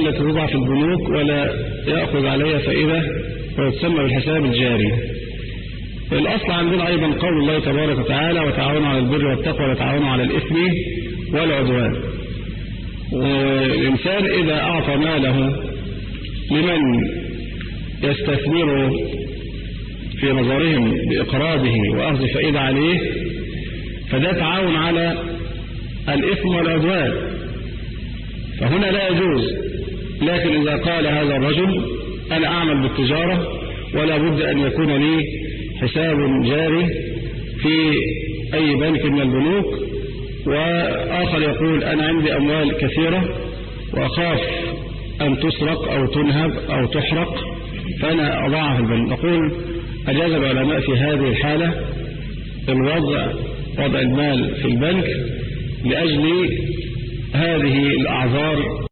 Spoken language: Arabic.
التي توضع في البنوك ولا يأخذ عليها فائدة ويتسمى بالحساب الجاري. الأصل عندنا أيضا قول الله تبارك وتعالى وتعاونوا على البر والتقوى وتعاونوا على الإثم والعدوان. والإنسان إذا أعطى ماله لمن يستثمره في نظرهم بإقراضه وأخذ فائدة عليه فده تعاون على الإثم والعدوان، فهنا لا يجوز. لكن إذا قال هذا الرجل أنا أعمل بالتجارة ولا بد أن يكون لي حساب جاري في أي بنك من البنوك، وآخر يقول أنا عندي أموال كثيرة وأخاف أن تسرق أو تنهب أو تحرق فأنا أضعها في البنك، نقول أجاز العلماء في هذه الحالة وضع المال في البنك لأجل هذه الأعذار